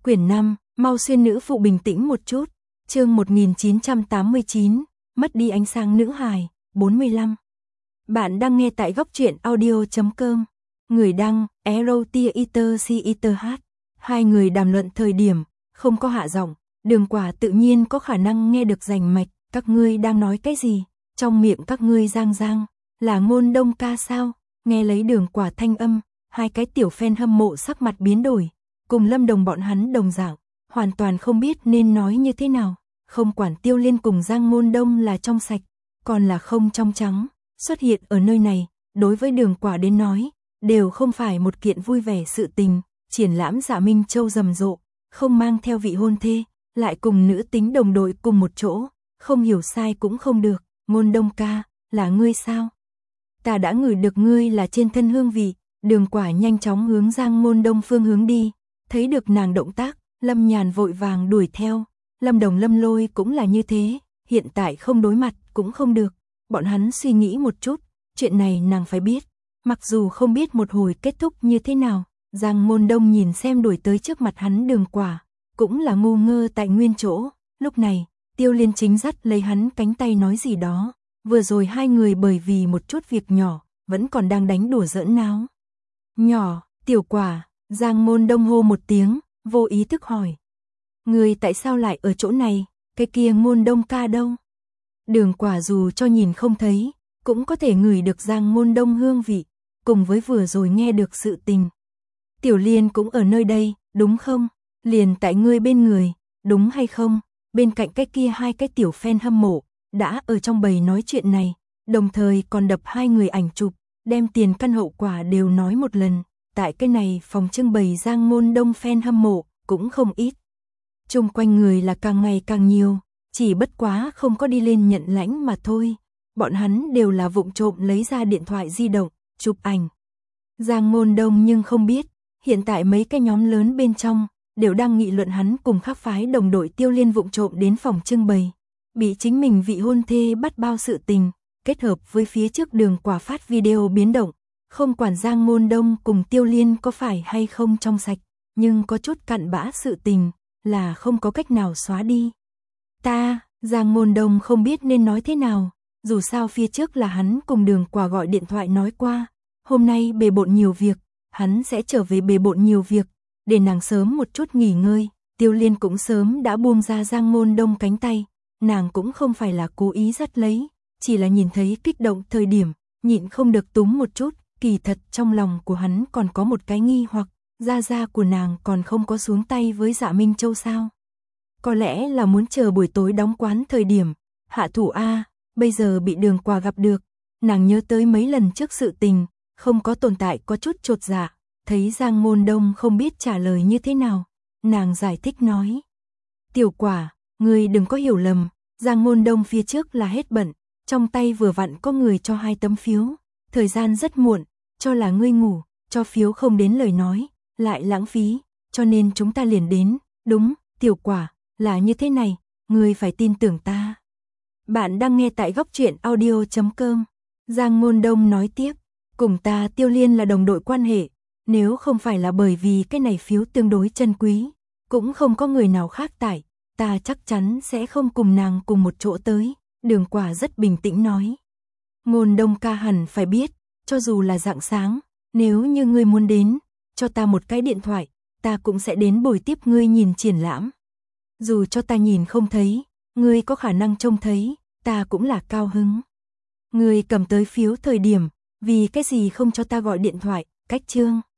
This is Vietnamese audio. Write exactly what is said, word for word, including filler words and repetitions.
Quyển năm, mau xuyên nữ phụ bình tĩnh một chút. Chương một nghìn chín trăm tám mươi chín, mất đi ánh sáng nữ hài, bốn mươi lăm. Bạn đang nghe tại góc truyện audio chấm com. Người đăng, erotiaiterch. Hai người đàm luận thời điểm, không có hạ giọng, Đường Quả tự nhiên có khả năng nghe được rành mạch, các ngươi đang nói cái gì? Trong miệng các ngươi giang giang, là Ngôn Đông ca sao? Nghe lấy Đường Quả thanh âm, hai cái tiểu fan hâm mộ sắc mặt biến đổi, cùng Lâm Đồng bọn hắn đồng dạng, hoàn toàn không biết nên nói như thế nào, không quản Tiêu Liên cùng Giang Ngôn Đông là trong sạch, còn là không trong trắng, xuất hiện ở nơi này, đối với Đường Quả đến nói, đều không phải một kiện vui vẻ sự tình, triển lãm Dạ Minh Châu rầm rộ, không mang theo vị hôn thê, lại cùng nữ tính đồng đội cùng một chỗ, không hiểu sai cũng không được, Ngôn Đông ca, là ngươi sao? Ta đã ngửi được ngươi là trên thân hương vị. Đường Quả nhanh chóng hướng Giang Ngôn Đông phương hướng đi, thấy được nàng động tác, Lâm Nhàn vội vàng đuổi theo, Lâm Đồng Lâm Lôi cũng là như thế, hiện tại không đối mặt cũng không được, bọn hắn suy nghĩ một chút, chuyện này nàng phải biết, mặc dù không biết một hồi kết thúc như thế nào, Giang Ngôn Đông nhìn xem đuổi tới trước mặt hắn Đường Quả, cũng là ngu ngơ tại nguyên chỗ, lúc này, Tiêu Liên chính dắt lấy hắn cánh tay nói gì đó, vừa rồi hai người bởi vì một chút việc nhỏ, vẫn còn đang đánh đùa giỡn náo. Nhỏ, Tiểu Quả, Giang Ngôn Đông hô một tiếng, vô ý thức hỏi. Người tại sao lại ở chỗ này, cái kia Ngôn Đông ca đâu? Đường Quả dù cho nhìn không thấy, cũng có thể ngửi được Giang Ngôn Đông hương vị, cùng với vừa rồi nghe được sự tình. Tiểu Liên cũng ở nơi đây, đúng không? Liền tại ngươi bên người, đúng hay không? Bên cạnh cái kia hai cái tiểu fan hâm mộ, đã ở trong bầy nói chuyện này, đồng thời còn đập hai người ảnh chụp, đem tiền căn hậu quả đều nói một lần, tại cái này phòng trưng bày Giang Ngôn Đông fan hâm mộ, cũng không ít. Chung quanh người là càng ngày càng nhiều, chỉ bất quá không có đi lên nhận lãnh mà thôi, bọn hắn đều là vụng trộm lấy ra điện thoại di động, chụp ảnh. Giang Ngôn Đông nhưng không biết, hiện tại mấy cái nhóm lớn bên trong, đều đang nghị luận hắn cùng khác phái đồng đội Tiêu Liên vụng trộm đến phòng trưng bày, bị chính mình vị hôn thê bắt bao sự tình. Kết hợp với phía trước Đường Quả phát video biến động, không quản Giang Ngôn Đông cùng Tiêu Liên có phải hay không trong sạch, nhưng có chút cặn bã sự tình, là không có cách nào xóa đi. Ta, Giang Ngôn Đông không biết nên nói thế nào, dù sao phía trước là hắn cùng Đường Quả gọi điện thoại nói qua, hôm nay bề bộn nhiều việc, hắn sẽ trở về bề bộn nhiều việc, để nàng sớm một chút nghỉ ngơi. Tiêu Liên cũng sớm đã buông ra Giang Ngôn Đông cánh tay, nàng cũng không phải là cố ý dắt lấy, chỉ là nhìn thấy kích động thời điểm, nhịn không được túm một chút, kỳ thật trong lòng của hắn còn có một cái nghi hoặc, gia gia của nàng còn không có xuống tay với Dạ Minh Châu sao? Có lẽ là muốn chờ buổi tối đóng quán thời điểm, hạ thủ a, bây giờ bị Đường Quả gặp được, nàng nhớ tới mấy lần trước sự tình, không có tồn tại có chút chột dạ, thấy Giang Ngôn Đông không biết trả lời như thế nào, nàng giải thích nói. Tiểu Quả, ngươi đừng có hiểu lầm, Giang Ngôn Đông phía trước là hết bận, trong tay vừa vặn có người cho hai tấm phiếu, thời gian rất muộn, cho là ngươi ngủ, cho phiếu không đến lời nói, lại lãng phí, cho nên chúng ta liền đến, đúng, Tiểu Quả, là như thế này, ngươi phải tin tưởng ta. Bạn đang nghe tại góc truyện audio chấm com. Giang Ngôn Đông nói tiếp, cùng ta Tiêu Liên là đồng đội quan hệ, nếu không phải là bởi vì cái này phiếu tương đối chân quý, cũng không có người nào khác tại, ta chắc chắn sẽ không cùng nàng cùng một chỗ tới. Đường Quả rất bình tĩnh nói. Ngôn Đông ca hẳn phải biết, cho dù là rạng sáng, nếu như ngươi muốn đến, cho ta một cái điện thoại, ta cũng sẽ đến bồi tiếp ngươi nhìn triển lãm. Dù cho ta nhìn không thấy, ngươi có khả năng trông thấy, ta cũng là cao hứng. Ngươi cầm tới phiếu thời điểm, vì cái gì không cho ta gọi điện thoại, cách chương.